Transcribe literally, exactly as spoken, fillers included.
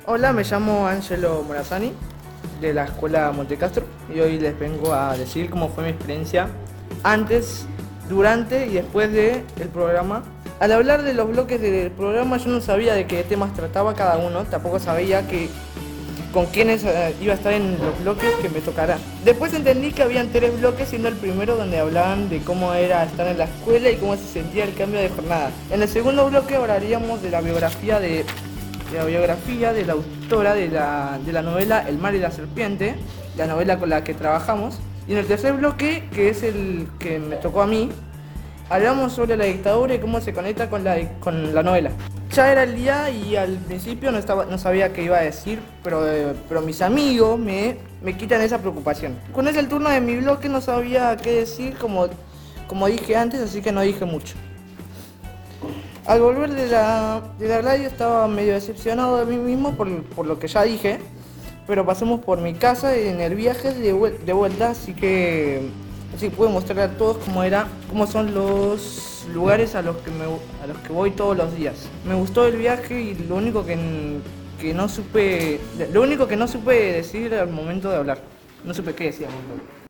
Hola, me llamo Angelo Morazani de la Escuela Montecastro y hoy les vengo a decir cómo fue mi experiencia antes, durante y después del programa. Al hablar de los bloques del programa yo no sabía de qué temas trataba cada uno, tampoco sabía que con quiénes eh, iba a estar en los bloques que me tocará. Después entendí que habían tres bloques, siendo el primero donde hablaban de cómo era estar en la escuela y cómo se sentía el cambio de jornada. En el segundo bloque hablaríamos de la biografía de, de la biografía de la autora de la, de la novela El mar y la serpiente, la novela con la que trabajamos. Y en el tercer bloque, que es el que me tocó a mí, hablamos sobre la dictadura y cómo se conecta con la, con la novela. Ya era el día y al principio no, estaba, no sabía qué iba a decir, pero, eh, pero mis amigos me, me quitan esa preocupación. Cuando es el turno de mi bloque no sabía qué decir, como, como dije antes, así que no dije mucho. Al volver de la, de la radio estaba medio decepcionado de mí mismo por, por lo que ya dije, pero pasamos por mi casa en el viaje de, vuel de vuelta, así que así pude mostrarle a todos cómo era, cómo son los lugares a los que me, a los que voy todos los días. Me gustó el viaje y lo único que, que no supe, lo único que no supe decir al momento de hablar, no supe qué decía.